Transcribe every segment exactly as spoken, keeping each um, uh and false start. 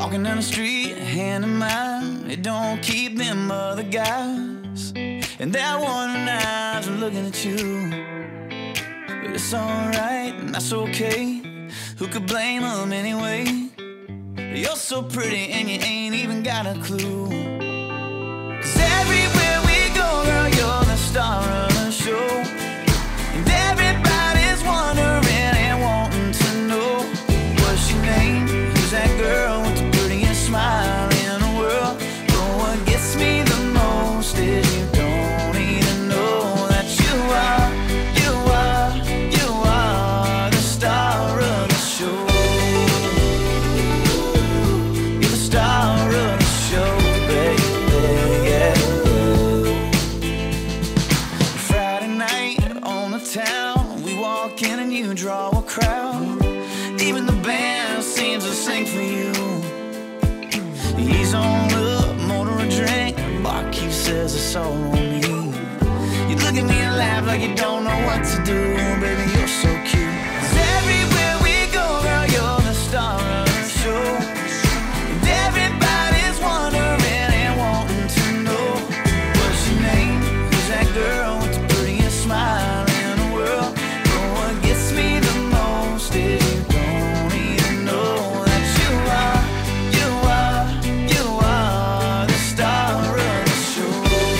Walking down the street, hand in mine, it don't keep them other guys. And that one eyes are looking at you. But it's alright, and that's okay. Who could blame them anyway? You're so pretty and you ain't even got a clue. 'Cause everywhere we go, girl, you're the star of the show. And everybody's wondering and wanting to know, what's your name? Who's that girl with the prettiest smile in the world? But what gets me the most is you don't even know that you are, you are, you are the star of the show. You're the star of the show, baby, yeah. Friday night on the town, we walk in and you draw a crowd. Even the band seems to sing for you. He's on up, motor a drink, barkeep says it's all on me. You look at me and laugh like you don't know what to do. Baby, you're so cute. 'Cause everywhere we go, girl, you're the star of the show. And everybody's wondering and wanting to know, what's your name? Who's that girl with the prettiest smile in the world? But what gets me the most is you don't even know that you are, you are, you are the star of the show.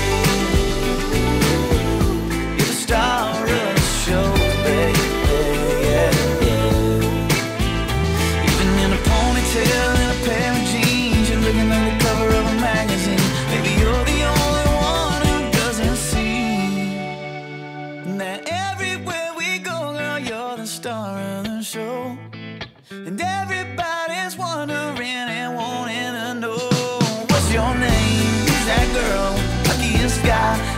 You're the star of the show, baby, yeah, yeah. Even in a ponytail and a pair of jeans, you're looking like the cover of a magazine. Maybe you're the only one who doesn't see that everywhere we go, girl, you're the star of the show. And everybody's wondering and wanting to know, what's your name? Who's that girl? Luckiest guy.